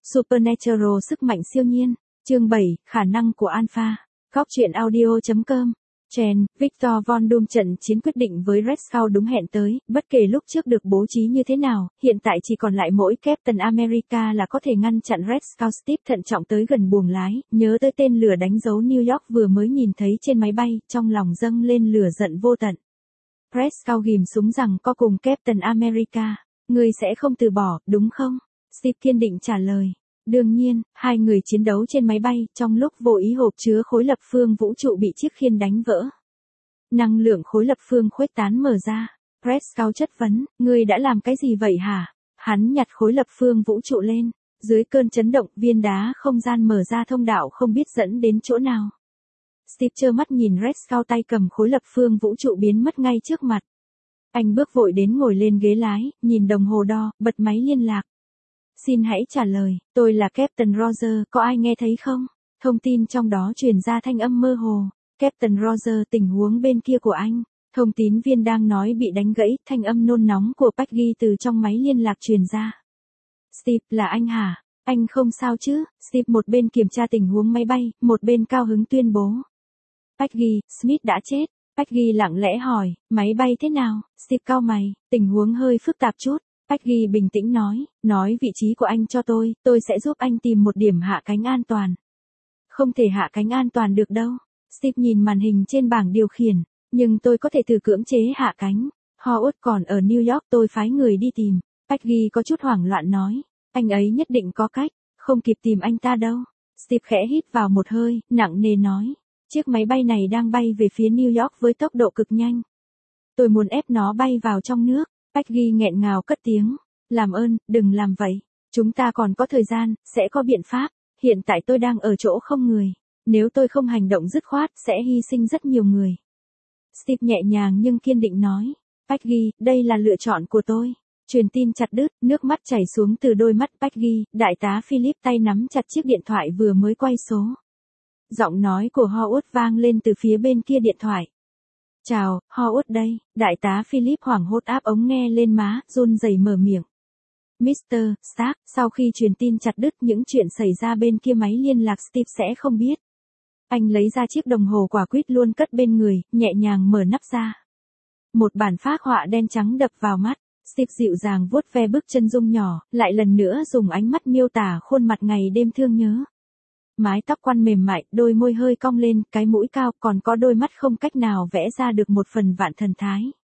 Supernatural sức mạnh siêu nhiên. Chương 7, khả năng của Alpha. Góc truyện audio.com. Chen, Victor Von Doom trận chiến quyết định với Red Skull đúng hẹn tới, bất kể lúc trước được bố trí như thế nào, hiện tại chỉ còn lại mỗi Captain America là có thể ngăn chặn Red Skull. Steve thận trọng tới gần buồng lái, nhớ tới tên lửa đánh dấu New York vừa mới nhìn thấy trên máy bay, trong lòng dâng lên lửa giận vô tận. Red Skull ghim súng rằng có cùng Captain America, ngươi sẽ không từ bỏ, đúng không? Steve kiên định trả lời. Đương nhiên, hai người chiến đấu trên máy bay, trong lúc vô ý hộp chứa khối lập phương vũ trụ bị chiếc khiên đánh vỡ. Năng lượng khối lập phương khuếch tán mở ra. Red Skull chất vấn, ngươi đã làm cái gì vậy hả? Hắn nhặt khối lập phương vũ trụ lên. Dưới cơn chấn động, viên đá không gian mở ra thông đạo không biết dẫn đến chỗ nào. Steve trơ mắt nhìn Red Skull tay cầm khối lập phương vũ trụ biến mất ngay trước mặt. Anh bước vội đến ngồi lên ghế lái, nhìn đồng hồ đo, bật máy liên lạc. Xin hãy trả lời, tôi là Captain Roger, có ai nghe thấy không? Thông tin trong đó truyền ra thanh âm mơ hồ. Captain Roger, tình huống bên kia của anh. Thông tín viên đang nói bị đánh gãy, thanh âm nôn nóng của Peggy từ trong máy liên lạc truyền ra. Steve, là anh hả? Anh không sao chứ? Steve một bên kiểm tra tình huống máy bay, một bên cao hứng tuyên bố. Peggy, Smith đã chết. Peggy lặng lẽ hỏi, máy bay thế nào? Steve cau mày, tình huống hơi phức tạp chút. Peggy bình tĩnh nói vị trí của anh cho tôi sẽ giúp anh tìm một điểm hạ cánh an toàn. Không thể hạ cánh an toàn được đâu. Steve nhìn màn hình trên bảng điều khiển, nhưng tôi có thể thử cưỡng chế hạ cánh. Howard còn ở New York, tôi phái người đi tìm. Peggy có chút hoảng loạn nói, anh ấy nhất định có cách, không kịp tìm anh ta đâu. Steve khẽ hít vào một hơi, nặng nề nói, chiếc máy bay này đang bay về phía New York với tốc độ cực nhanh. Tôi muốn ép nó bay vào trong nước. Peggy nghẹn ngào cất tiếng, làm ơn, đừng làm vậy, chúng ta còn có thời gian, sẽ có biện pháp, hiện tại tôi đang ở chỗ không người, nếu tôi không hành động dứt khoát, sẽ hy sinh rất nhiều người. Steve nhẹ nhàng nhưng kiên định nói, Peggy, đây là lựa chọn của tôi. Truyền tin chặt đứt, nước mắt chảy xuống từ đôi mắt Peggy, đại tá Philip tay nắm chặt chiếc điện thoại vừa mới quay số. Giọng nói của Howard vang lên từ phía bên kia điện thoại. Chào, Howard đây, đại tá Philip hoảng hốt áp ống nghe lên má, run rẩy mở miệng. Mr. Stark, sau khi truyền tin chặt đứt những chuyện xảy ra bên kia máy liên lạc Steve sẽ không biết. Anh lấy ra chiếc đồng hồ quả quýt luôn cất bên người, nhẹ nhàng mở nắp ra. Một bản phác họa đen trắng đập vào mắt, Steve dịu dàng vuốt ve bước chân dung nhỏ, lại lần nữa dùng ánh mắt miêu tả khuôn mặt ngày đêm thương nhớ. Mái tóc quăn mềm mại, đôi môi hơi cong lên, cái mũi cao, còn có đôi mắt không cách nào vẽ ra được một phần vạn thần thái.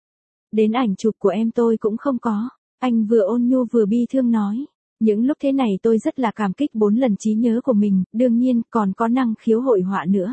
Đến ảnh chụp của em tôi cũng không có. Anh vừa ôn nhu vừa bi thương nói. Những lúc thế này tôi rất là cảm kích 4 lần trí nhớ của mình, đương nhiên, còn có năng khiếu hội họa nữa.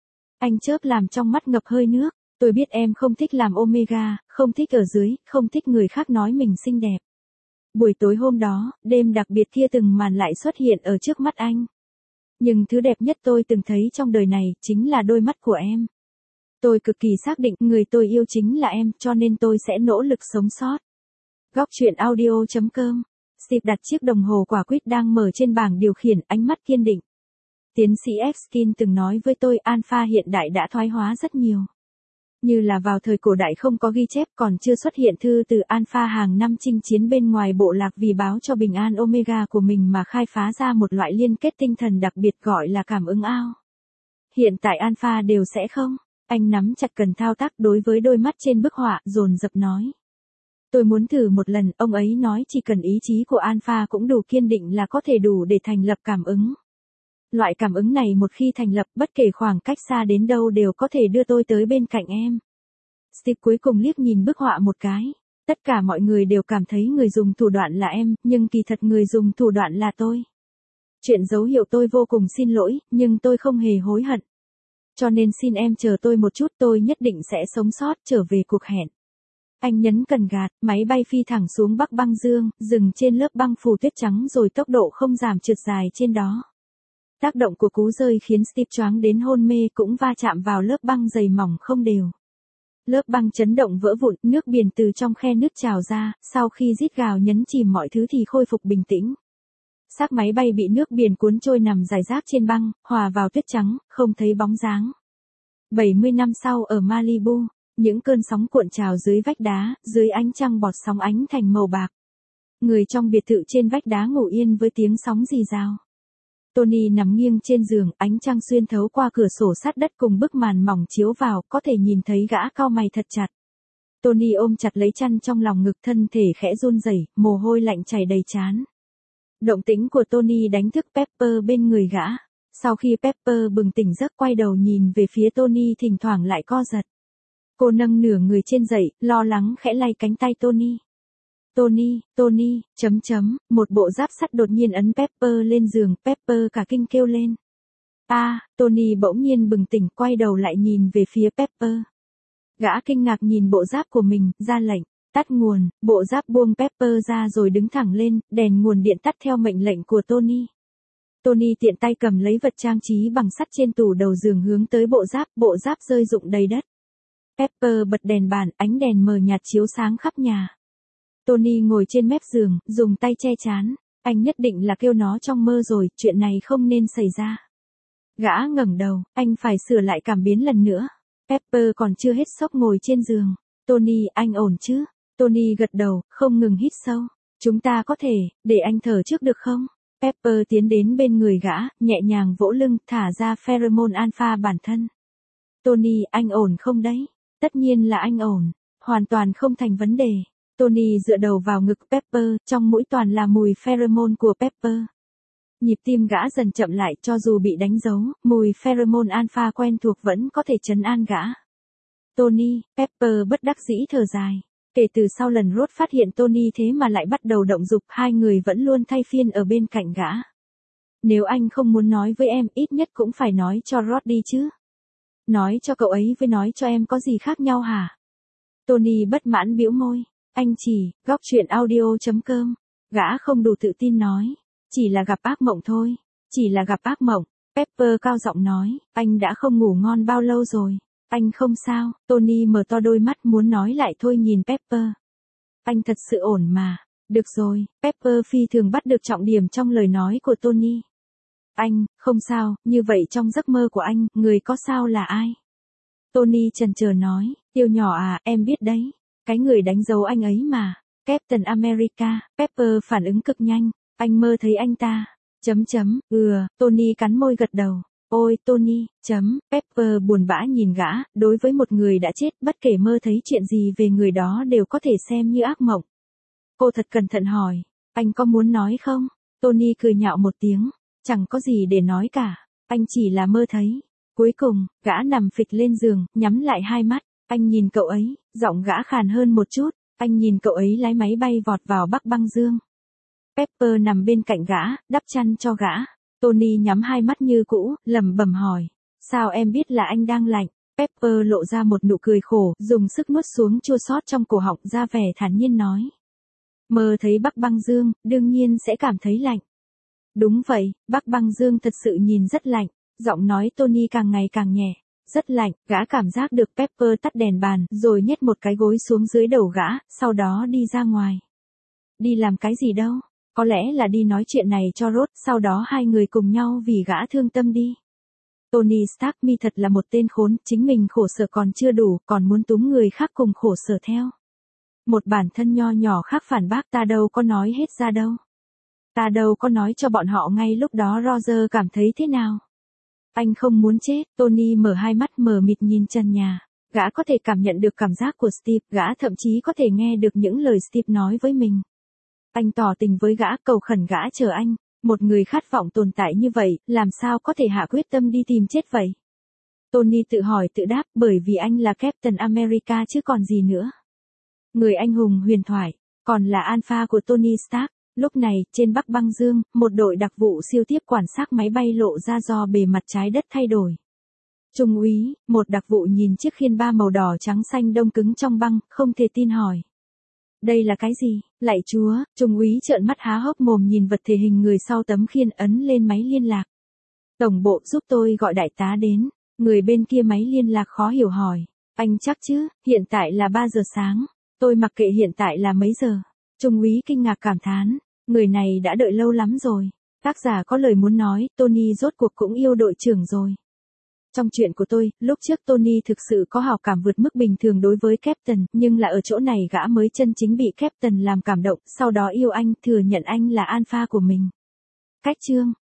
Anh chớp làm trong mắt ngập hơi nước. Tôi biết em không thích làm Omega, không thích ở dưới, không thích người khác nói mình xinh đẹp. Buổi tối hôm đó, đêm đặc biệt kia từng màn lại xuất hiện ở trước mắt anh. Nhưng thứ đẹp nhất tôi từng thấy trong đời này, chính là đôi mắt của em. Tôi cực kỳ xác định người tôi yêu chính là em, cho nên tôi sẽ nỗ lực sống sót. Góc truyện audio.com. Steve đặt chiếc đồng hồ quả quýt đang mở trên bảng điều khiển, ánh mắt kiên định. Tiến sĩ Epstein từng nói với tôi Alpha hiện đại đã thoái hóa rất nhiều. Như là vào thời cổ đại không có ghi chép, còn chưa xuất hiện thư từ Alpha hàng năm chinh chiến bên ngoài bộ lạc vì báo cho bình an Omega của mình mà khai phá ra một loại liên kết tinh thần đặc biệt gọi là cảm ứng ao. Hiện tại Alpha đều sẽ không. Anh nắm chặt cần thao tác đối với đôi mắt trên bức họa, dồn dập nói. Tôi muốn thử một lần, ông ấy nói chỉ cần ý chí của Alpha cũng đủ kiên định là có thể đủ để thành lập cảm ứng. Loại cảm ứng này một khi thành lập, bất kể khoảng cách xa đến đâu đều có thể đưa tôi tới bên cạnh em. Steve cuối cùng liếc nhìn bức họa một cái. Tất cả mọi người đều cảm thấy người dùng thủ đoạn là em, nhưng kỳ thật người dùng thủ đoạn là tôi. Chuyện dấu hiệu tôi vô cùng xin lỗi, nhưng tôi không hề hối hận. Cho nên xin em chờ tôi một chút, tôi nhất định sẽ sống sót trở về cuộc hẹn. Anh nhấn cần gạt, máy bay phi thẳng xuống Bắc băng dương, dừng trên lớp băng phủ tuyết trắng rồi tốc độ không giảm trượt dài trên đó. Tác động của cú rơi khiến Steve choáng đến hôn mê cũng va chạm vào lớp băng dày mỏng không đều. Lớp băng chấn động vỡ vụn, nước biển từ trong khe nứt trào ra, sau khi rít gào nhấn chìm mọi thứ thì khôi phục bình tĩnh. Xác máy bay bị nước biển cuốn trôi nằm rải rác trên băng, hòa vào tuyết trắng, không thấy bóng dáng. 70 năm sau ở Malibu, những cơn sóng cuộn trào dưới vách đá, dưới ánh trăng bọt sóng ánh thành màu bạc. người trong biệt thự trên vách đá ngủ yên với tiếng sóng rì rào. Tony nằm nghiêng trên giường, ánh trăng xuyên thấu qua cửa sổ sát đất cùng bức màn mỏng chiếu vào, có thể nhìn thấy gã cau mày thật chặt. Tony ôm chặt lấy chăn trong lòng ngực, thân thể khẽ run rẩy, mồ hôi lạnh chảy đầy trán. Động tĩnh của Tony đánh thức Pepper bên người gã. Sau khi Pepper bừng tỉnh giấc quay đầu nhìn về phía Tony, thỉnh thoảng lại co giật. Cô nâng nửa người trên dậy, lo lắng khẽ lay cánh tay Tony. Tony, một bộ giáp sắt đột nhiên ấn Pepper lên giường, Pepper cả kinh kêu lên. Tony bỗng nhiên bừng tỉnh, quay đầu lại nhìn về phía Pepper. Gã kinh ngạc nhìn bộ giáp của mình, ra lệnh, tắt nguồn, bộ giáp buông Pepper ra rồi đứng thẳng lên, đèn nguồn điện tắt theo mệnh lệnh của Tony. Tony tiện tay cầm lấy vật trang trí bằng sắt trên tủ đầu giường hướng tới bộ giáp rơi rụng đầy đất. Pepper bật đèn bàn, ánh đèn mờ nhạt chiếu sáng khắp nhà. Tony ngồi trên mép giường, dùng tay che trán, anh nhất định là kêu nó trong mơ rồi, chuyện này không nên xảy ra. Gã ngẩng đầu, anh phải sửa lại cảm biến lần nữa. Pepper còn chưa hết sốc ngồi trên giường. Tony, anh ổn chứ? Tony gật đầu, không ngừng hít sâu. Chúng ta có thể, để anh thở trước được không? Pepper tiến đến bên người gã, nhẹ nhàng vỗ lưng, thả ra pheromone alpha bản thân. Tony, anh ổn không đấy? Tất nhiên là anh ổn, hoàn toàn không thành vấn đề. Tony dựa đầu vào ngực Pepper, trong mũi toàn là mùi pheromone của Pepper. Nhịp tim gã dần chậm lại, cho dù bị đánh dấu, mùi pheromone alpha quen thuộc vẫn có thể trấn an gã. Tony, Pepper bất đắc dĩ thở dài. Kể từ sau lần Rod phát hiện Tony thế mà lại bắt đầu động dục, hai người vẫn luôn thay phiên ở bên cạnh gã. Nếu anh không muốn nói với em, ít nhất cũng phải nói cho Rod đi chứ. Nói cho cậu ấy với nói cho em có gì khác nhau hả? Tony bất mãn bĩu môi. Anh chỉ, góc chuyện audio.com. Gã không đủ tự tin nói. Chỉ là gặp ác mộng thôi. Chỉ là gặp ác mộng. Pepper cao giọng nói. Anh đã không ngủ ngon bao lâu rồi. Anh không sao. Tony mở to đôi mắt muốn nói lại thôi nhìn Pepper. Anh thật sự ổn mà. Được rồi. Pepper phi thường bắt được trọng điểm trong lời nói của Tony. Anh, không sao, như vậy trong giấc mơ của anh, người có sao là ai? Tony chần chờ nói, yêu nhỏ à, em biết đấy. Cái người đánh dấu anh ấy mà. Captain America. Pepper phản ứng cực nhanh. Anh mơ thấy anh ta. Tony cắn môi gật đầu. Ôi Tony, Pepper buồn bã nhìn gã, đối với một người đã chết, bất kể mơ thấy chuyện gì về người đó đều có thể xem như ác mộng. Cô thật cẩn thận hỏi, anh có muốn nói không? Tony cười nhạo một tiếng, chẳng có gì để nói cả, anh chỉ là mơ thấy. Cuối cùng, gã nằm phịch lên giường, nhắm lại hai mắt, anh nhìn cậu ấy, giọng gã khàn hơn một chút, anh nhìn cậu ấy lái máy bay vọt vào Bắc Băng Dương. Pepper nằm bên cạnh gã, đắp chăn cho gã. Tony nhắm hai mắt như cũ, lẩm bẩm hỏi. Sao em biết là anh đang lạnh? Pepper lộ ra một nụ cười khổ, dùng sức nuốt xuống chua xót trong cổ họng, ra vẻ thản nhiên nói. Mơ thấy Bắc Băng Dương, đương nhiên sẽ cảm thấy lạnh. Đúng vậy, Bắc Băng Dương thật sự nhìn rất lạnh. Giọng nói Tony càng ngày càng nhẹ. Rất lạnh, gã cảm giác được Pepper tắt đèn bàn, rồi nhét một cái gối xuống dưới đầu gã, sau đó đi ra ngoài. Đi làm cái gì đâu? Có lẽ là đi nói chuyện này cho Rod, sau đó hai người cùng nhau vì gã thương tâm đi. Tony Stark mi thật là một tên khốn, chính mình khổ sở còn chưa đủ, còn muốn túm người khác cùng khổ sở theo. Một bản thân nho nhỏ khác phản bác, ta đâu có nói hết ra đâu. Ta đâu có nói cho bọn họ ngay lúc đó. Roger cảm thấy thế nào? Anh không muốn chết. Tony mở hai mắt mờ mịt nhìn trần nhà. Gã có thể cảm nhận được cảm giác của Steve, gã thậm chí có thể nghe được những lời Steve nói với mình. Anh tỏ tình với gã, cầu khẩn gã chờ anh. Một người khát vọng tồn tại như vậy, làm sao có thể hạ quyết tâm đi tìm chết vậy? Tony tự hỏi tự đáp, bởi vì anh là Captain America chứ còn gì nữa. Người anh hùng huyền thoại, còn là alpha của Tony Stark. Lúc này, trên Bắc Băng Dương, một đội đặc vụ siêu tiếp quan sát máy bay lộ ra do bề mặt trái đất thay đổi. Trung úy, một đặc vụ nhìn chiếc khiên ba màu đỏ trắng xanh đông cứng trong băng, không thể tin hỏi. Đây là cái gì? Lạy Chúa, Trung úy trợn mắt há hốc mồm nhìn vật thể hình người sau tấm khiên, ấn lên máy liên lạc. Tổng bộ giúp tôi gọi đại tá đến. Người bên kia máy liên lạc khó hiểu hỏi. Anh chắc chứ, hiện tại là 3 giờ sáng. Tôi mặc kệ hiện tại là mấy giờ. Trung úy kinh ngạc cảm thán. Người này đã đợi lâu lắm rồi. Tác giả có lời muốn nói, Tony rốt cuộc cũng yêu đội trưởng rồi. Trong chuyện của tôi, lúc trước Tony thực sự có hào cảm vượt mức bình thường đối với Captain, nhưng là ở chỗ này gã mới chân chính bị Captain làm cảm động, sau đó yêu anh, thừa nhận anh là alpha của mình. Cách chương